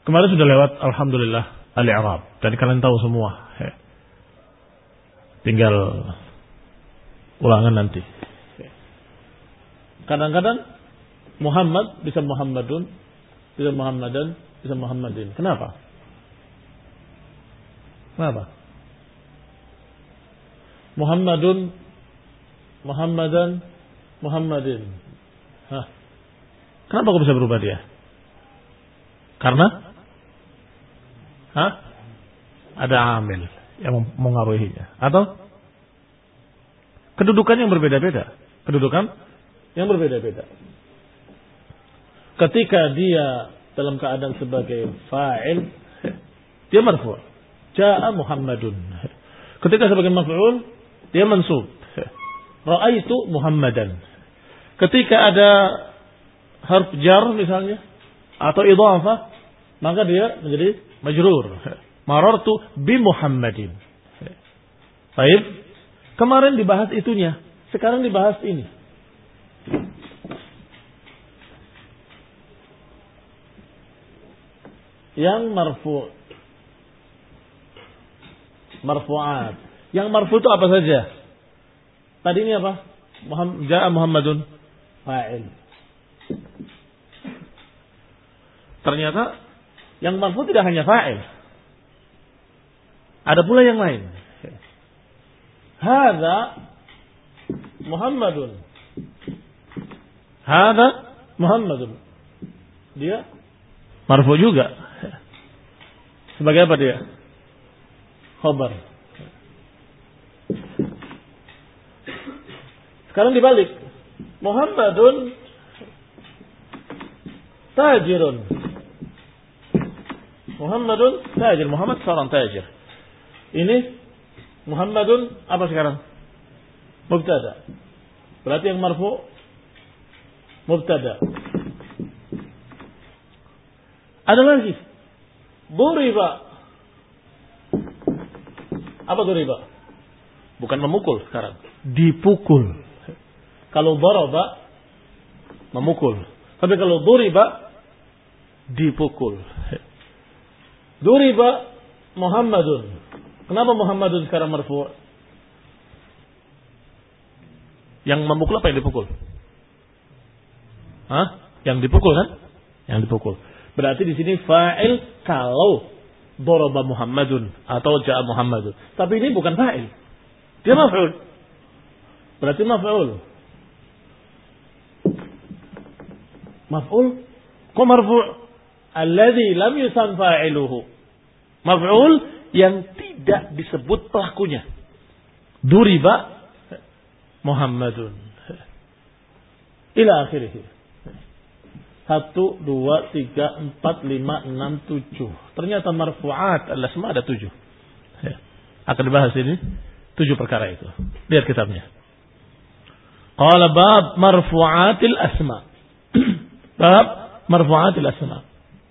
Kemarin sudah lewat alhamdulillah al-i'rab dan kalian tahu semua. Tinggal ulangan nanti. Kadang-kadang Muhammad bisa Muhammadun, bisa Muhammadan, bisa Muhammadin. Kenapa? Muhammadun, Muhammadan, Muhammadin. Kenapa kok bisa berubah dia? Karena ada amil yang mengaruhinya. Atau kedudukan yang berbeda-beda. Ketika dia dalam keadaan sebagai fa'il, dia marfu'. Ja'a Muhammadun. Ketika sebagai maf'ul, dia mansub. Ra'aitu Muhammadan. Ketika ada harf jar misalnya atau idhafah, maka dia menjadi majrur. Marartu bi Muhammadin. Baik. Kemarin dibahas itunya, sekarang dibahas ini. Yang marfu'at. Yang marfu' itu apa saja? Tadi ini apa? Ja'a Muhammadun fa'il. Ternyata yang marfu' tidak hanya fa'il. Ada pula yang lain. Hadza Muhammadun. Hadza Muhammadun. Dia marfu' juga. Sebagai apa dia? Khabar. Sekarang dibalik. Muhammadun tajirun. Muhammadun tajir. Muhammad seorang tajir. Ini Muhammadun apa sekarang? Mubtada. Berarti yang marfu mubtada. Ada lagi. Duriba. Apa duriba? Bukan memukul sekarang. Dipukul. Kalau daraba memukul. Tapi kalau duriba dipukul. Duriba Muhammadun. Kenapa Muhammadun sekarang marfu'? Yang memukul apa yang dipukul? Yang dipukul kan? Yang dipukul. Berarti di sini fa'il kalau daraba Muhammadun atau ja'a Muhammadun. Tapi ini bukan fa'il. Dia maf'ul. Berarti maf'ul. Maf'ul? Kok marfu'? Alladzi lam yusam fa'iluhu. Maf'ul yang tidak disebut pelakunya. Duriba Muhammadun. Ila akhirih. 1, 2, 3, 4, 5, 6, 7. Ternyata marfu'at adalah semua ada 7. Akan dibahas ini 7 perkara itu. Lihat kitabnya. Qala bab marfu'atil asma. Bab marfu'atil asma.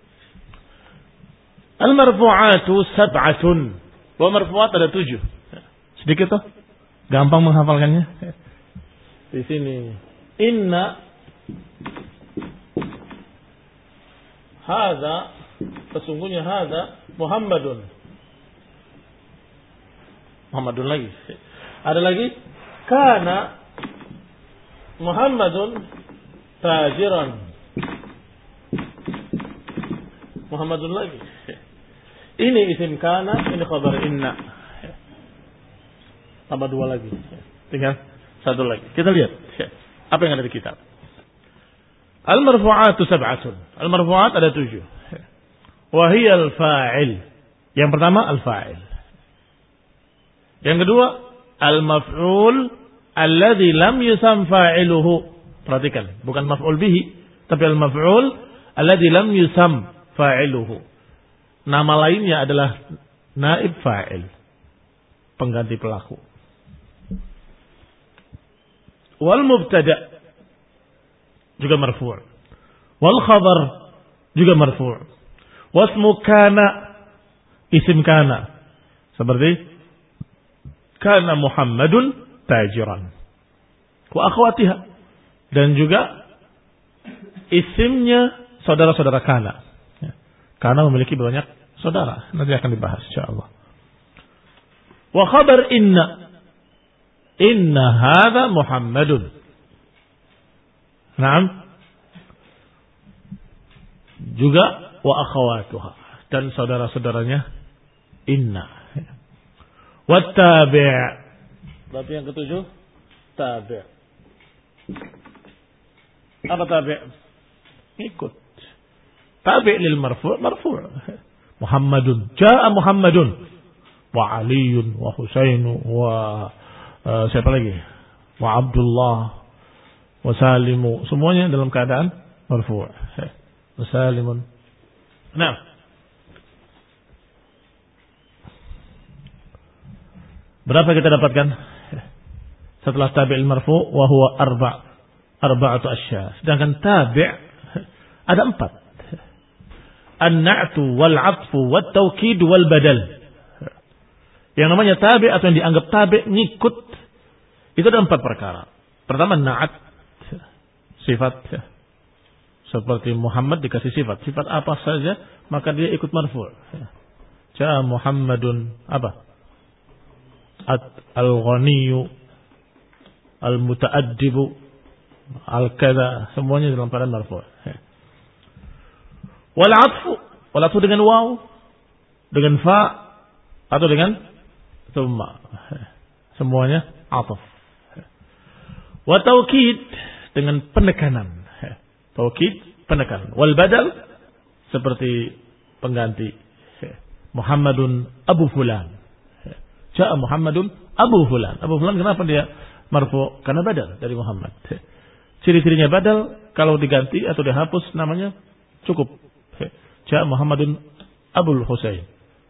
Al-marfu'atu sab'atun. Bahwa marfu'at ada 7. Sedikit toh. Gampang menghafalkannya. Di sini. Inna hadza, sesungguhnya hadza Muhammadun. Muhammadun lagi. Ada lagi. Kana Muhammadun tajiran. Muhammadun lagi. Ini isim kana, ini khabar inna. Tambah 2 lagi. Tinggal 1 lagi. Kita lihat apa yang ada di kitab. Al-marfu'atu sab'atun. Al-marfu'at ada 7. Wa hiya al-fa'il. Yang pertama al-fa'il. Yang kedua al-maf'ul alladzi lam yusam fa'iluhu. Perhatikan, bukan maf'ul bihi, tapi al-maf'ul alladzi lam yusam fa'iluhu. Nama lainnya adalah naib fa'il, pengganti pelaku. Wal mubtada' juga marfu'. Wal khabar juga marfu'. Wasmu kana, isim kana. Seperti kana Muhammadun tajiran. Wa akhwatiha. Dan juga isimnya saudara-saudara kana. Karena memiliki banyak saudara. Nanti akan dibahas insyaallah. Wa khabar inna hadza Muhammadun. Naam. Juga wa akhawatuha, dan saudara-saudaranya inna. Wa tabi'. Bab yang ketujuh, tabi'. Apa tabi'? Ikut. Tabi' lil marfu', marfu'. Muhammadun, jaa Muhammadun wa Aliun wa Husainu wa siapa lagi? Wa Abdullah wa Salimu, semuanya dalam keadaan marfu'. Wa Salimun. Nah, berapa kita dapatkan setelah tabi'il marfu' wa huwa arba'atu asya. Sedangkan tabi' ada 4. An-na'tu wal 'atfu wat taukid wal badal. Yang namanya tabi' atau yang dianggap tabi' ngikut itu ada 4 perkara. Pertama na'at, sifat, seperti Muhammad dikasih sifat apa saja maka dia ikut marfu'. Jaa Muhammadun apa? Al-Ghaniyyu, Al-Muta'addibu, Al-Kadha, semuanya dalam keadaan marfu'. Wal 'atfu dengan waw, dengan fa atau dengan thumma. Semuanya 'athaf. Wa taukid dengan penekanan. Taukid, penekanan. Wal badal seperti pengganti. Muhammadun Abu Fulan. Jaa Muhammadun Abu Fulan. Abu Fulan kenapa dia marfu? Karena badal dari Muhammad. Ciri-cirinya badal kalau diganti atau dihapus namanya cukup. Jaa Muhammadun Abul Husain.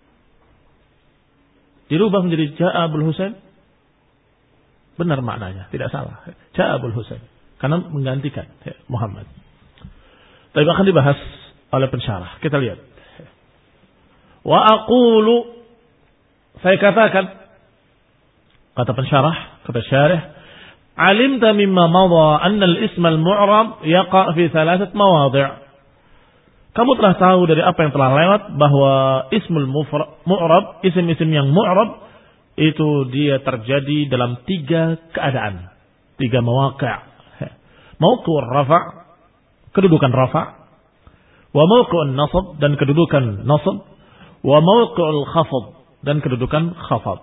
Dirubah menjadi Jaa Abul Husain. Benar maknanya, tidak salah. Jaa Abul Husain. Karena menggantikan Muhammad. Tapi akan dibahas oleh pensyarah. Kita lihat. Wa aqulu, saya katakan, kata pensyarah, kata syarih, alimta mimma madha anna al-isma al-mu'rab yaqa' fi 3 mawadhi'. Kamu telah tahu dari apa yang telah lewat bahwa ismul mu'rab, isim-isim yang mu'rab itu dia terjadi dalam 3 keadaan, 3 mawaqi'. Mawqi' rafa', kedudukan rafa', wa mawqi' nasab, dan kedudukan nasab, wa mawqi' khafd, dan kedudukan khafd.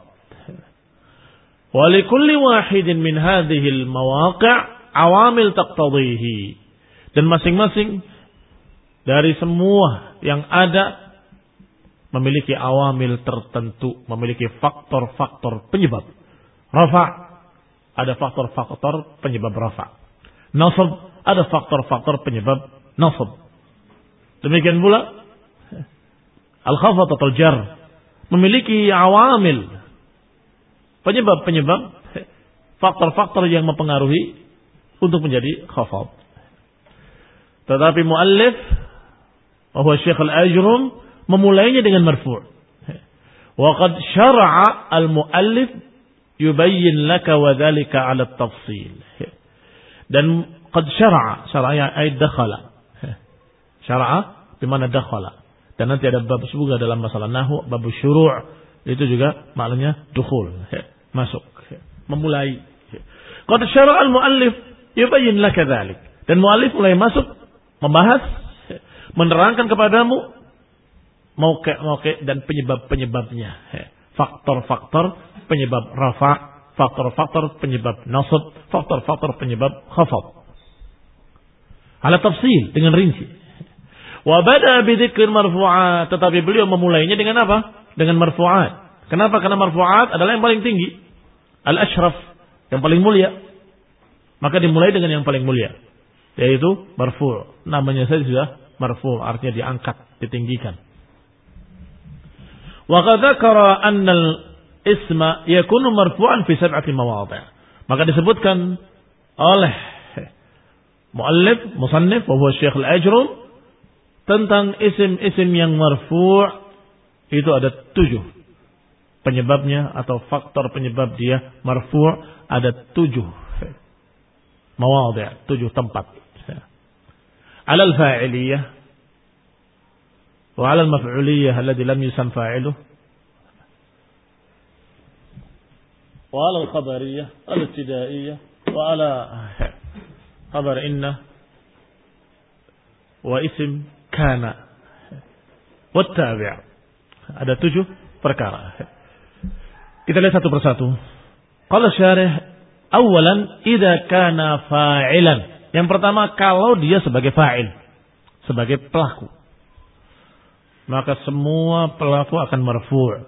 Wa likulli wahidin min hadhihi al-mawaqi' awamil taqtadhihi. Dan masing-masing dari semua yang ada memiliki awamil tertentu, memiliki faktor-faktor penyebab. Rafa' ada faktor-faktor penyebab rafa'. Nasab ada faktor-faktor penyebab nasab. Demikian pula al-khafd atau jar memiliki awamil, penyebab-penyebab, faktor-faktor yang mempengaruhi untuk menjadi khafd. Tetapi muallif bahwa Syekh Al-Ajrum memulainya dengan marfu'. Wa qad syara'a al-muallif yubayyin laka wa dhalika 'ala at-tafsil. Dan qad syara'a ay dakhala. Syara'a di mana dakhala. Dan nanti ada bab juga dalam masalah nahwu, bab syuru', itu juga maknanya dukhul, masuk, memulai. Qad syara'a al-muallif yubayyin laka dhalik. Dan muallif mulai masuk membahas, menerangkan kepadamu mauqi' dan penyebab-penyebabnya. Faktor-faktor penyebab rafa', faktor-faktor penyebab nasab, faktor-faktor penyebab khafd. Ala tafsil, dengan rinci. Wa bada bi dzikr marfu'at, tetapi beliau memulainya dengan apa? Dengan marfu'at. Kenapa? Karena marfu'at adalah yang paling tinggi. Al-ashraf, yang paling mulia. Maka dimulai dengan yang paling mulia, yaitu marfu'. Namanya saja sudah marfu', artinya diangkat, ditinggikan. Wa qad dzakara anna al-isma yakunu marfu'an fi 7 mawadhi'. Maka disebutkan oleh musannif wa huwa Syekh Al-Ajrum tentang isim-isim yang marfu' itu ada 7 penyebabnya atau faktor penyebab dia marfu', ada 7 mawadhi', 7 tempat. Alal fa'iliyah Wa 'ala al-maf'uliyyah alladhi lam yusam fa'iluhu. Wa 'ala al-khabariyyah al-ibtida'iyyah wa 'ala khabar inna wa ism kana wa tabi'. Ada 7 perkara. Kita lihat satu persatu. Qala syarih, awalan idza kana fa'ilan. Yang pertama, kalau dia sebagai fa'il, sebagai pelaku, maka semua pelaku akan marfu'.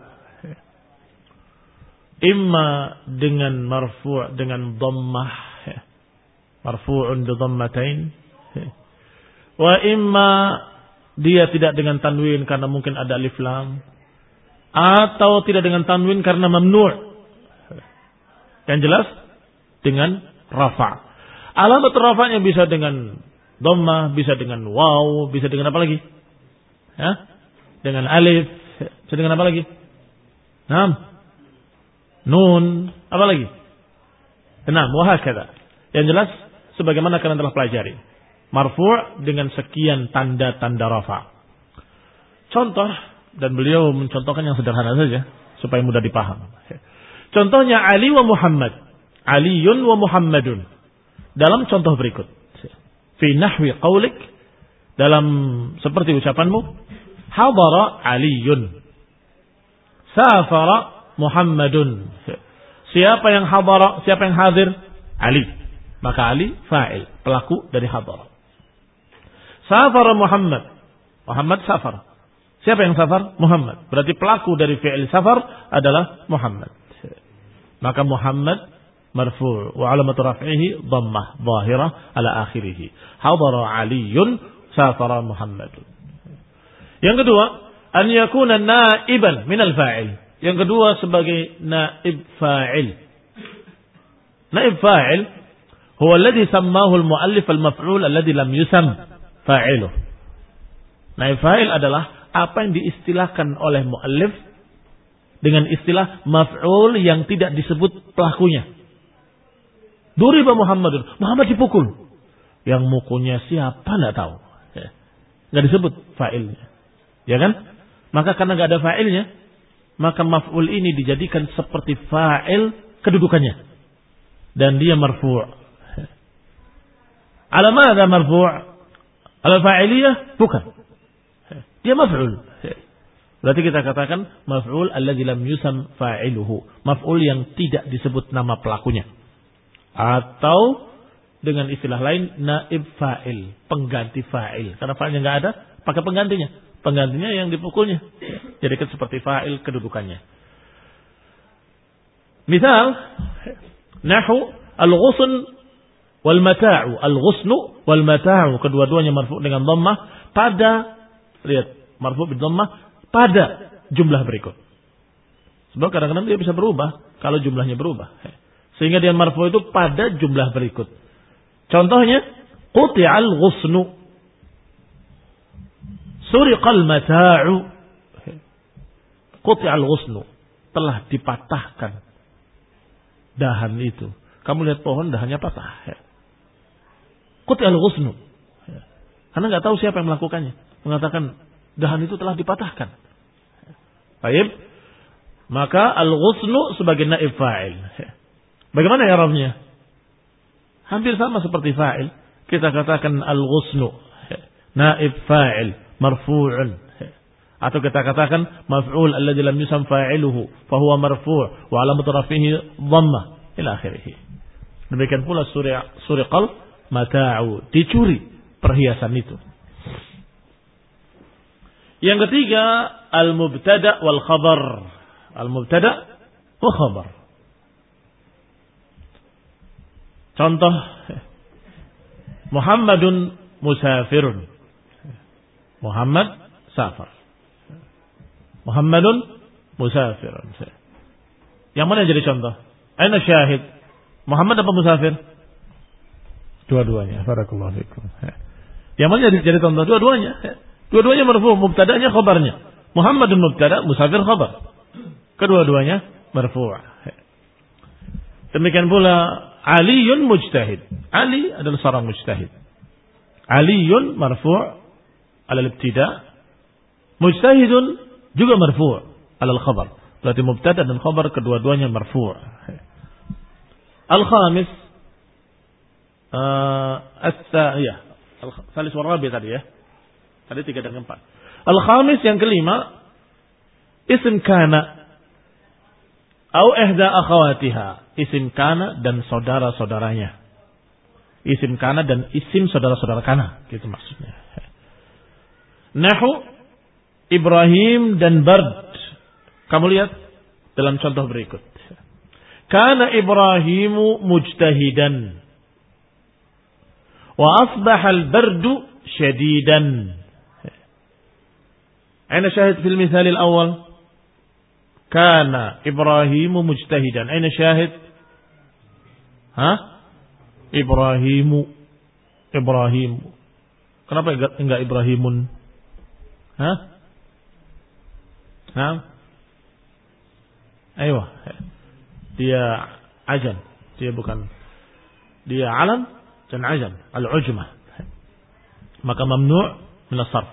Imma dengan marfu' dengan dhammah, marfu'un bi dhammatain, wa imma dia tidak dengan tanwin karena mungkin ada alif lam, atau tidak dengan tanwin karena mamnu'. Yang jelas dengan rafa'. Alamat rafa'nya bisa dengan dhammah, bisa dengan waw, bisa dengan apa lagi? Dengan alif, bisa dengan apa lagi? Nun, apa lagi? Wa hakadha. Yang jelas sebagaimana kalian telah pelajari. Marfu' dengan sekian tanda-tanda rafa'. Contoh, dan beliau mencontohkan yang sederhana saja supaya mudah dipaham. Contohnya Ali wa Muhammad. Aliyun wa Muhammadun. Dalam contoh berikut. Fi nahwi qawlik, dalam seperti ucapanmu, hadara Aliyun, safara Muhammadun. Siapa yang hadara, siapa yang hadir? Ali. Maka Ali fa'il, pelaku dari hadara. Safara Muhammad. Muhammad safar. Siapa yang safar? Muhammad. Berarti pelaku dari fi'il safar adalah Muhammad. Maka Muhammad marfu' wa alamatu raf'ihi dhammah zahirah ala akhirih. Hadara Aliyun, safara Muhammadun. Yang kedua, an yakuna naiban minal fa'il. Yang kedua sebagai naib fa'il. Naib fa'il huwa alladhi sammahu al-muallif al-maf'ul alladhi lam yusam fa'iluh. Naib fa'il adalah apa yang diistilahkan oleh muallif dengan istilah maf'ul yang tidak disebut pelakunya. Duriba Muhammadun, Muhammad dipukul. Yang mukulnya siapa enggak tahu. Enggak disebut fa'ilnya. Ya kan? Maka karena enggak ada fa'ilnya, maka maf'ul ini dijadikan seperti fa'il kedudukannya. Dan dia marfu'. Ala madza marfu'? Ala fa'iliyah? Bukan. Dia maf'ul. Berarti kita katakan maf'ul alladzi lam yusam fa'iluhu. Maf'ul yang tidak disebut nama pelakunya. Atau dengan istilah lain naib fa'il, pengganti fa'il. Karena fa'ilnya enggak ada, pakai penggantinya. Penggantinya yang dipukulnya. Jadikan seperti fa'il kedudukannya. Misal, nahu al-ghusn wal mata'u. Al-ghusnu wal mata'u. Kedua-duanya marfu' dengan dhammah pada, lihat, marfu' bil dhammah pada jumlah berikut. Sebab kadang-kadang dia bisa berubah kalau jumlahnya berubah. Sehingga dia marfu' itu pada jumlah berikut. Contohnya, quti'al ghusnu, suriqal mata'u. Quti'al ghusnu, telah dipatahkan dahan itu. Kamu lihat pohon dahannya patah. Quti'al ghusnu. Karena enggak tahu siapa yang melakukannya. Mengatakan dahan itu telah dipatahkan. Baik. Maka al-ghusnu sebagai naib fa'il. Bagaimana i'rabnya? Hampir sama seperti fa'il. Kita katakan al-ghusnu naib fa'il marfu'un. Atau kita katakan maf'ul alladzi lam yusam fa'iluhu fa huwa marfu' wa 'alamatu raf'ihi dhammah ila akhirih. Demikian pula suriqal mata'u, dicuri perhiasan itu. Yang ketiga, al-mubtada wal khabar. Al-mubtada wa khabar. Contoh, Muhammadun musafirun. Muhammad safar. Muhammadun musafirun. Yang mana jadi contoh? Aina syahid? Muhammad apa musafir? Dua-duanya. Barakallahu fikum. Yang mana jadi contoh? Dua-duanya. Dua-duanya marfu', mubtada'nya khabarnya. Muhammadun mubtada', musafir khabar. Kedua-duanya marfu'. Demikian pula Aliyun mujtahid. Ali adalah seorang mujtahid. Aliyun marfu' ala al-ibtida', Mujtahidun juga marfu' alal khabar. Berarti mubtada dan khabar kedua-duanya marfu'. Al-khamis Salis warabi tadi ya. Tadi 3 dan 4. Al-khamis yang kelima, isim kana au ihda akhawatiha. Isim kana dan saudara-saudaranya. Isim kana dan isim saudara-saudara kana, gitu maksudnya. Nahu Ibrahim dan Bard. Kamu lihat dalam contoh berikut. Kana Ibrahimu mujtahidan wa asbaha al-bardu shadidan. Aina syahid fil misal al-awwal? Kana Ibrahimu mujtahidan. Aina syahid? Ibrahimu. Kenapa enggak Ibrahimun? Ayo. Dia ajam. Dia bukan. Dia alam dan ajam. Al-ujmah. Maka mamnu' min as-sarf.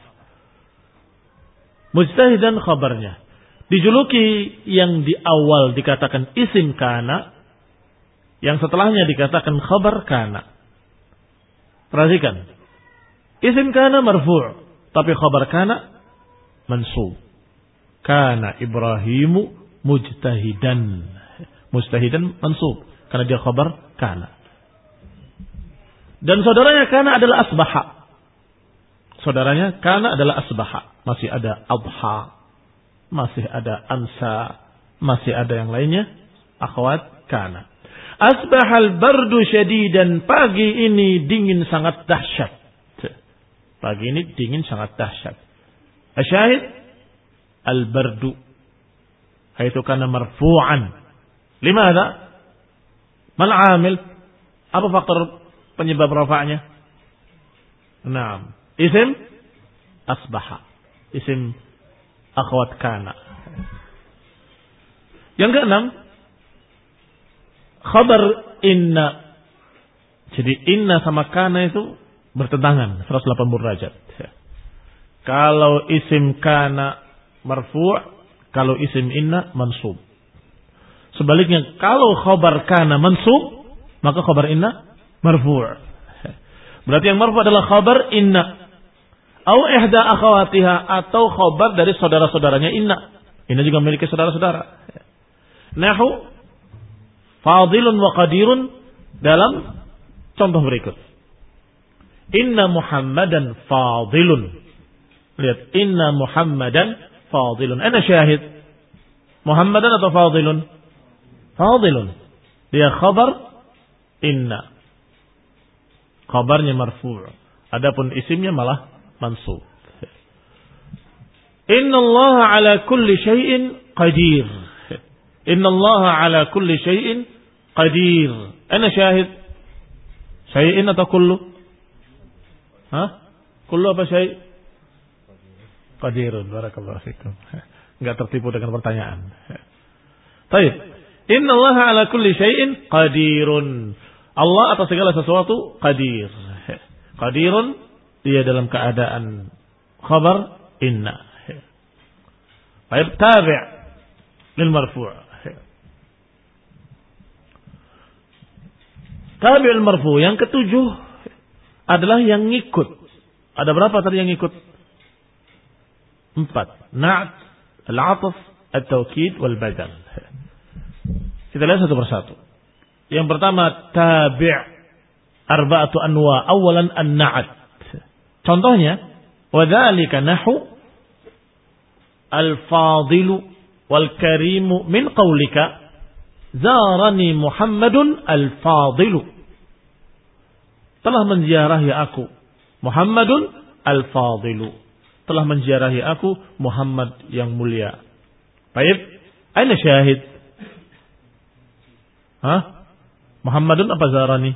Mujtahidan khabarnya. Dijuluki yang di awal dikatakan isim kana, yang setelahnya dikatakan khabar kana. Perhatikan. Isim kana marfu', tapi khabar kana mansub. Kana Ibrahimu mujtahidan. Mujtahidan mansub karena dia khabar kana. Dan saudaranya kana adalah asbaha. Saudaranya kana adalah asbaha. Masih ada adha, masih ada ansa, masih ada yang lainnya. Akhwat kana. Asbahal bardu syadidan. Pagi ini dingin sangat dahsyat. Pagi ini dingin sangat dahsyat. Asyahid al-bardu. Itu kana marfu'an. Limadha? Mal amil? Apa faktor penyebab rafa'nya? Naam. Isim asbaha. Isim akhwat kana. Yang keenam, khabar inna. Jadi inna sama kana itu bertentangan 180 derajat. Kalau isim kana marfu', kalau isim inna mansub. Sebaliknya, kalau khabar kana mansub, maka khabar inna marfu'. Berarti yang marfu' adalah khabar inna. Au ihda akhawatiha, atau khabar dari saudara-saudaranya inna. Inna juga memiliki saudara-saudara. Nahu fadilun wa qadirun dalam contoh berikut. Inna Muhammadan fadilun. Lihat, inna Muhammadan fadilun. Ana syahid. Muhammadan atau fadilun? Fadilun. Dia khabar inna. Khabarnya marfu'. Adapun isimnya malah mansub. Inna Allah ala kulli syai'in qadir. Inna Allah ala kulli syai'in qadir. Ana syahid. Syai'in atau kullu? Kullu apa syai'? Qadirun. Barakallahu fikum. Enggak tertipu dengan pertanyaan. Baik. Inna Allah ala kulli syai'in qadirun. Allah atas segala sesuatu qadir. Qadirun, dia dalam keadaan khabar inna. Baik, tabi' lil marfu'. Tabi' al marfu' yang ketujuh adalah yang ngikut. Ada berapa tadi yang ngikut? 4. Na'at, al-'atf, at-tawkid wal badal. Kita lihat satu persatu. Yang pertama tabi' arba'atu anwa. Awalan an-na'at. Contohnya, wa dzalika nahu al-fadilu wal karimu min qaulika zarani Muhammadun al-fadilu. Telah menziarahi aku Muhammadun al-fadilu. Telah menziarahi aku Muhammad yang mulia. Baik, aina syahid? Muhammadun apa zarani?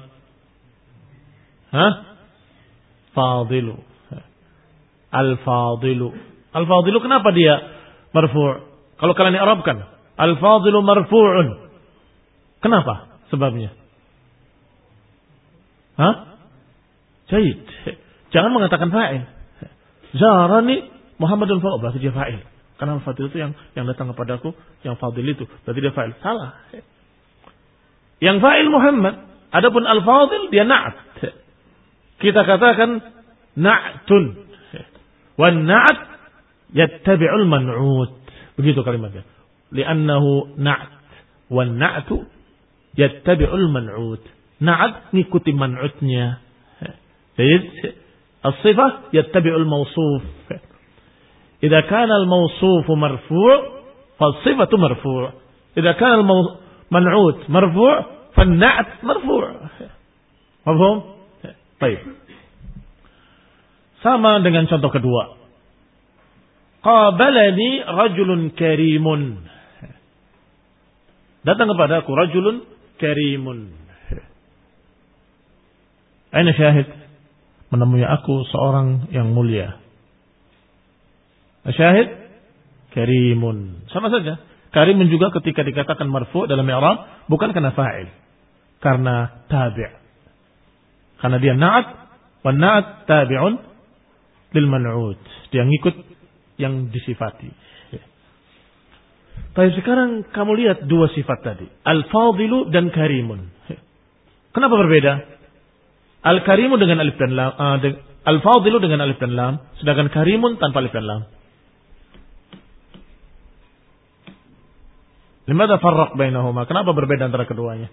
Fadilu. Al-fadilu. Al-fadilu kenapa dia marfu'? Kalau kalian i'rabkan, al-fadilu marfu'un. Kenapa? Sebabnya. Jayid. Jangan mengatakan fa'il. Zarani Muhammadun fa'il, berarti dia fa'il. Karena al-fadil itu yang datang kepadaku, yang fadil itu, berarti dia fa'il. Salah. Yang fa'il Muhammad, adapun al-fadil dia na'at. Kita katakan na'tun. Wan na'at yattabi'ul man'ut. Begitu kalimatnya. Li'annahu na'at. Wan na'tu yattabi'ul man'ut. Na'at ngikuti man'utnya. Jadi as-sifah yattabi'ul mawsuf. Idza kana al-mawsuf marfu' fas-sifatu marfu'. Idza kana al-man'ut marfu' fan-na'at marfu'. Paham? Baik. Sama dengan contoh kedua. Qabalani rajulun karimun. Datang kepada aku rajulun karimun. Aina syahid? Menemui aku seorang yang mulia. Syahid? Karimun. Sama saja. Karimun juga ketika dikatakan marfu' dalam i'rab bukan karena fa'il. Karena tabi'. Karena dia na'at. Wan na'at tabi'un lil man'ut. Dia ngikut yang disifati. Tapi sekarang kamu lihat dua sifat tadi. Al-fadilu dan karimun. Kenapa berbeda? Al-karimu dengan alif dan lam. Al-fadilu dengan alif dan lam. Sedangkan karimun tanpa alif dan lam. Limadha farraq bainahuma? Kenapa berbeda antara keduanya?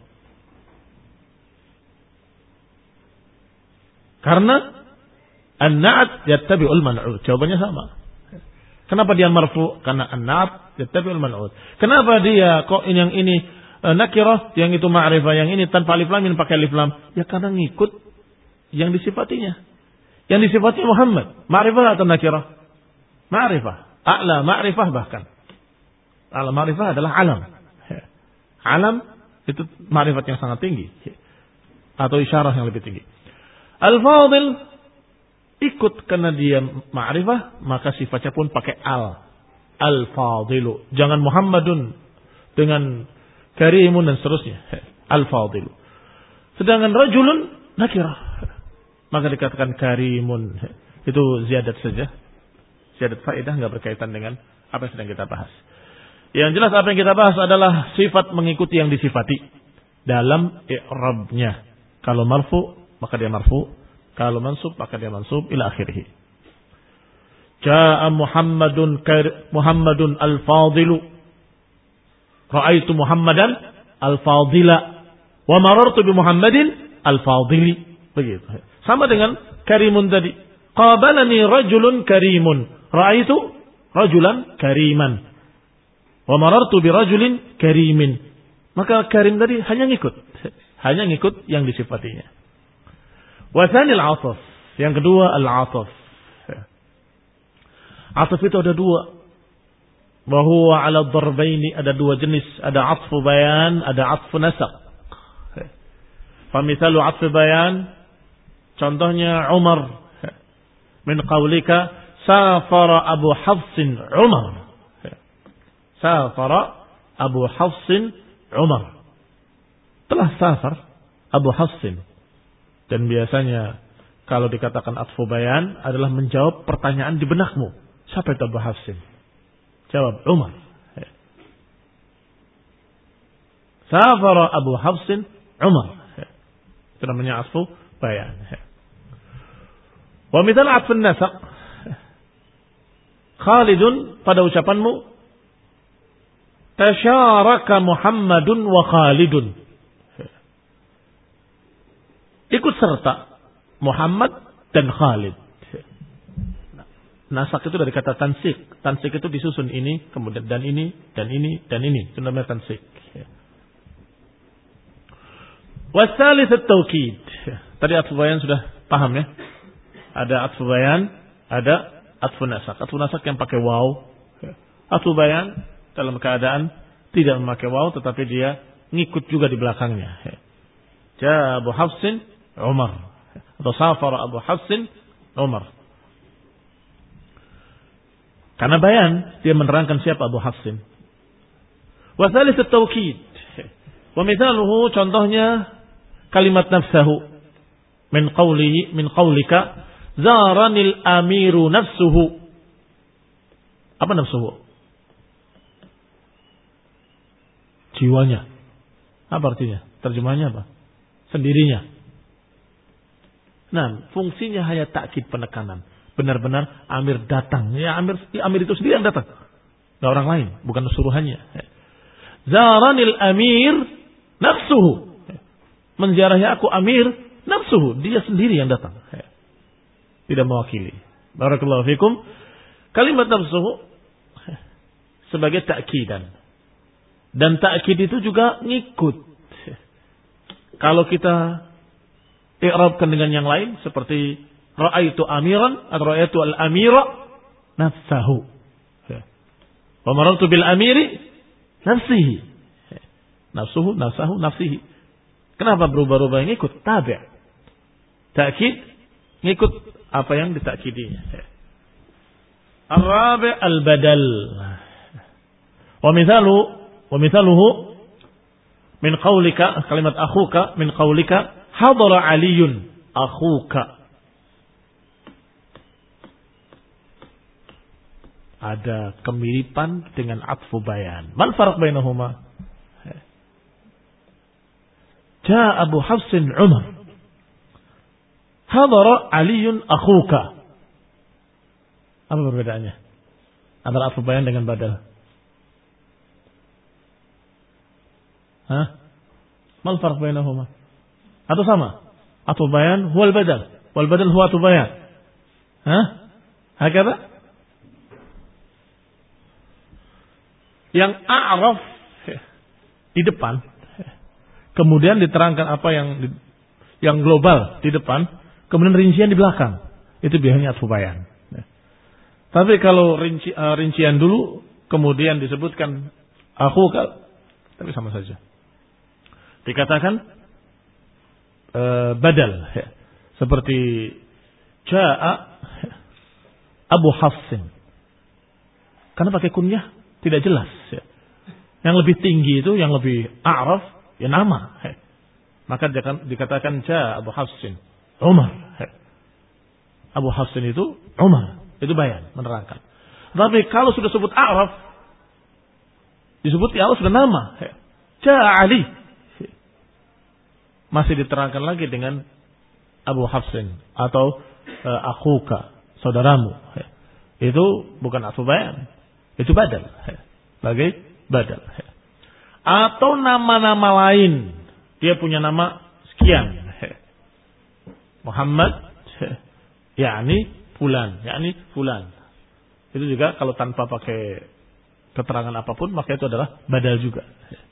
Karena an-na'at yattabi'ul man'ut. Jawabannya sama. Kenapa dia marfu? Karena an-na'at yattabi'ul man'ut. Kenapa dia kok yang ini nakirah, yang itu ma'rifah, yang ini tanpa alif lam, yang pakai alif lam? Ya karena ngikut yang disifatinya. Yang disifati Muhammad. Ma'rifah atau nakirah? Ma'rifah. A'la ma'rifah bahkan. A'la ma'rifah adalah alam. Alam itu ma'rifat yang sangat tinggi. Atau isyarah yang lebih tinggi. Al-fadil ikut karena dia ma'rifah, maka sifatnya pun pakai al. Al-fadilu. Jangan Muhammadun dengan karimun dan seterusnya. Al-fadilu. Sedangkan rajulun nakirah. Maka dikatakan karimun. Itu ziyadat saja. Ziyadat faedah enggak berkaitan dengan apa yang sedang kita bahas. Yang jelas apa yang kita bahas adalah sifat mengikuti yang disifati dalam i'rabnya. Kalau marfu maka dia marfu, kalau mansub maka dia mansub ila akhirih. Jaa Muhammadun al-fadilu. Ra'aitu Muhammadan al-fadila wa marartu bi Muhammadin al-fadili. Begitu. Sama dengan karimun tadi. Qabalani rajulun karimun. Ra'aitu rajulan kariman. Wa marartu bi rajulin karimin. Maka karim tadi hanya ngikut. Hanya ngikut yang disifatinya. Wa tsanil 'athaf. Yang kedua al-'athaf. 'Athaf itu ada dua. Wa huwa 'ala dharbaini, ada dua jenis, ada 'athfu bayan, ada 'athfu nasaq. Famithalu 'athfu bayan, contohnya Umar min qaulika safara Abu Hafsin Umar. Safara Abu Hafsin Umar. Telah safar Abu Hafsin. Dan biasanya kalau dikatakan atfu bayan adalah menjawab pertanyaan di benakmu. Siapa itu Abu Hafsin? Jawab Umar. Safara Abu Hafsin Umar. Itu namanya atfu bayan. Wa mithal atfun nasaq. Khalidun, pada ucapanmu tasyaraka Muhammadun wa Khalidun. Ikut serta Muhammad dan Khalid. Nasak itu dari kata tansik. Tansik itu disusun ini, kemudian dan ini, dan ini, dan ini. Itu namanya tansik. Wasalis at-tawkid. Tadi atfu bayan sudah paham ya. Ada atfu bayan, ada atfu nasak. Atfu nasak yang pakai waw. Atfu bayan dalam keadaan tidak memakai waw, tetapi dia ngikut juga di belakangnya. Ja Abu Hafsin Umar. Atau safara Abu Hafsin Umar. Karena bayan, dia menerangkan siapa Abu Hafsin. Wa thalith at-tawkid. Wa mithaluhu, contohnya kalimat nafsahu min qaulika zaranil amiru nafsuhu. Apa nafsuhu? Jiwanya. Apa artinya? Terjemahannya apa? Sendirinya. Nah, fungsinya hanya takkid, penekanan. Benar-benar amir datang. Ya amir itu sendiri yang datang. Nggak orang lain, bukan suruhannya. Zaranil amir nafsuhu. Menziarahi aku amir nafsuhu. Dia sendiri yang datang. Tidak mewakili. Barakallahu fikum. Kalimat nafsuhu sebagai ta'kidan. Dan ta'kid itu juga ngikut. Kalau kita i'rabkan dengan yang lain seperti ra'aitu amiran atau ra'aitu al-amira nafsahu. Wa marartu bil amiri nafsihi. Nafsuhu, nafsahu, nafsihi. Kenapa berubah-ubah? Ngikut tabi'. Ta'kid ngikut apa yang ditakkidinya. Ar-rabi' al-badal. Wa mithaluhu min qaulika, kalimat akhuka min qaulika hadara aliyun akhuka. Ada kemiripan dengan atfu bayan. Mal farq bainahuma? Jaa Abu Hafsin Umar. Hadara aliyun akhuka. Apa perbedaannya antara atfu bayan dengan badal? Mal farq bainahuma? Atau sama? Atfu bayan huwal badal, wal badal huwa atfu bayan. Hakada? Yang a'raf di depan, kemudian diterangkan apa yang global di depan, kemudian rincian di belakang. Itu biasanya atfu bayan. Tapi kalau rincian dulu, kemudian disebutkan akhuka, tapi sama saja. Dikatakan badal, seperti Ja'a Abu Hafsin. Karena pakai kunyah tidak jelas. Yang lebih tinggi itu, yang lebih a'raf, ya nama. Maka dikatakan Ja'a Abu Hafsin Umar. Abu Hafsin itu Umar. Itu bayan, menerangkan. Tapi kalau sudah sebut a'raf, disebut ya Allah sudah nama. Ja'a Ali. Masih diterangkan lagi dengan Abu Hafsin atau akhuka, saudaramu. Itu bukan atfu bayan. Itu badal. Sebagai badal. Atau nama-nama lain. Dia punya nama sekian. Muhammad, yakni fulan, yakni fulan. Itu juga kalau tanpa pakai keterangan apapun, maka itu adalah badal juga.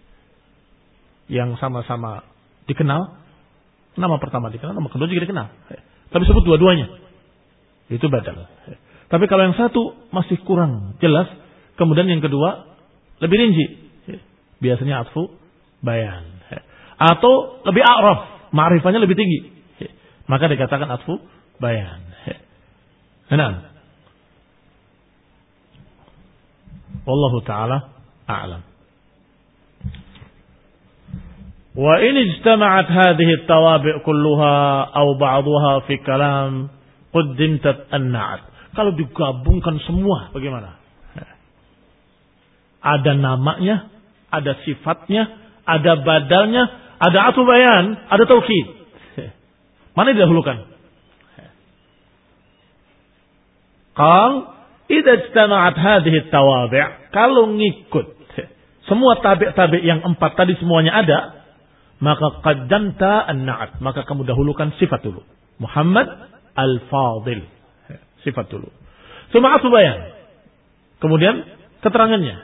Yang sama-sama dikenal, nama pertama dikenal, nama kedua juga dikenal. Tapi sebut dua-duanya. Itu badal. Tapi kalau yang satu masih kurang jelas, kemudian yang kedua lebih rinci, biasanya atfu bayan. Atau lebih a'raf, ma'rifahnya lebih tinggi, maka dikatakan atfu bayan. Nah, wallahu ta'ala a'lam. Wa in ijtama'at hadhihi at-tawabi' kulluha aw ba'daha fi kalam qaddimat an-na'at. Kalau digabungkan semua bagaimana? Ada namanya, ada sifatnya, ada badalnya, ada atfu bayan, ada taukid. Mana didahulukan? Qal idza ijtama'at hadhihi at-tawabi', kalau ngikut semua tabi'-tabi' yang 4 tadi semuanya ada, maka qaddamta an-na'at, maka kamu dahulukan sifat dulu. Muhammad al-Fadil, sifat dulu. Suma atfu bayan. Kemudian keterangannya,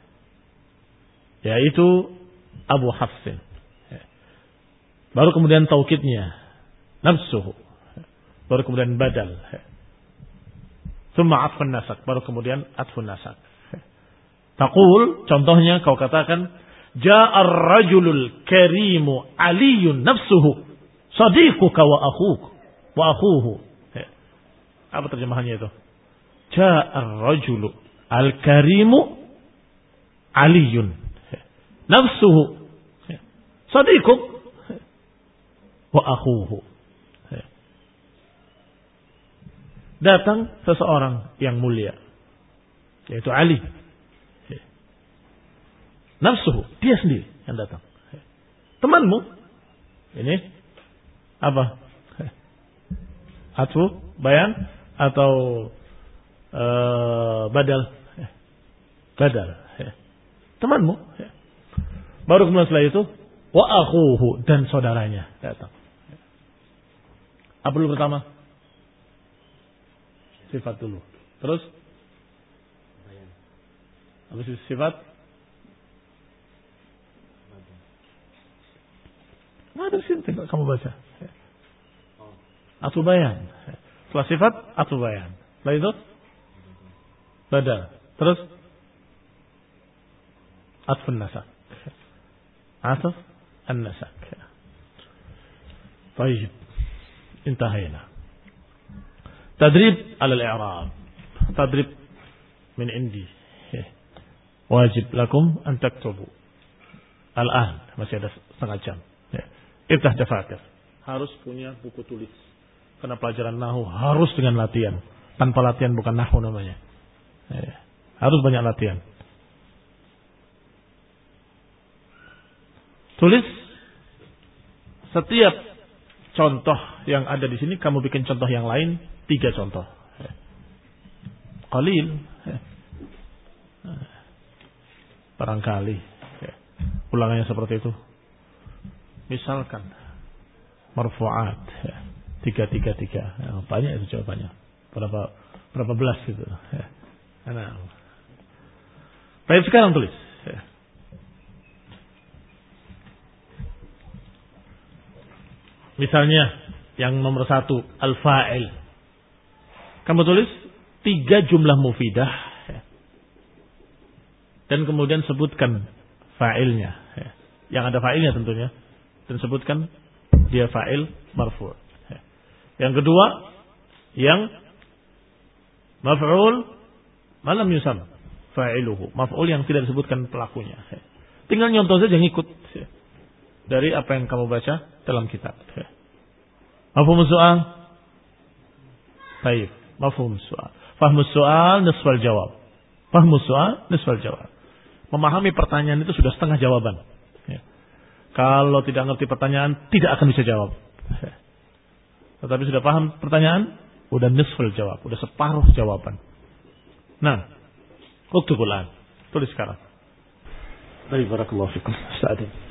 yaitu Abu Hafsin. Baru kemudian taukidnya, nafsuhu. Baru kemudian badal. Summa atfun nasak. Baru kemudian atfun nasak. Taqul, contohnya kau katakan, Ja'ar rajulul karimu aliyun nafsuhu sadiquka wa akhuhu. Apa terjemahannya itu? Ja'ar rajulu al-karimu aliyun nafsuhu sadiquk wa akhuhu. Datang seseorang yang mulia, yaitu Ali. Nafsuhu, dia sendiri yang datang. Temanmu ini apa? Atfu bayan atau badal? Badal. Temanmu. Baru kemudian setelah itu wa akhuhu, dan saudaranya datang. Apa dulu pertama? Sifat dulu. Terus apa sifat? Nah, dari sini kamu baca. Atfu bayan. Setelah sifat atfu bayan. Setelah itu badal. Terus atfun nasak. Atf an-nasak. Baik. Intahayna. Tadrib ala al-i'rab. Tadrib min indi. Wajib lakum an taktubu. Al-an. Masih ada setengah jam. Iftah dafatir. Harus punya buku tulis. Karena pelajaran nahu harus dengan latihan. Tanpa latihan bukan nahu namanya. Harus banyak latihan. Tulis setiap contoh yang ada di sini, kamu bikin contoh yang lain, 3 contoh. Qalil. Barangkali ulangannya seperti itu. Misalkan marfu'at 333. Banyak itu jawabannya. Berapa belas gitu. Nah. Baik, sekarang tulis. Misalnya yang nomor 1 al-fa'il. Kamu tulis 3 jumlah mufidah dan kemudian sebutkan fa'ilnya. Yang ada fa'ilnya tentunya. Dan sebutkan dia fa'il marfu'. Yang kedua, yang maf'ul malam yusam fa'iluhu. Maf'ul yang tidak disebutkan pelakunya. Tinggal nyontoh saja, ngikut dari apa yang kamu baca dalam kitab. Mafhum soal? Baik, mafhum soal. Fahmus soal nisfal jawab. Fahmus soal nisfal jawab. Memahami pertanyaan itu sudah setengah jawaban. Kalau tidak ngerti pertanyaan, tidak akan bisa jawab. Tetapi sudah paham pertanyaan, udah nisful jawab, udah separuh jawaban. Nah, uktubul an. Tulis sekarang. Baik, barakallahu fikum. Sa'adin.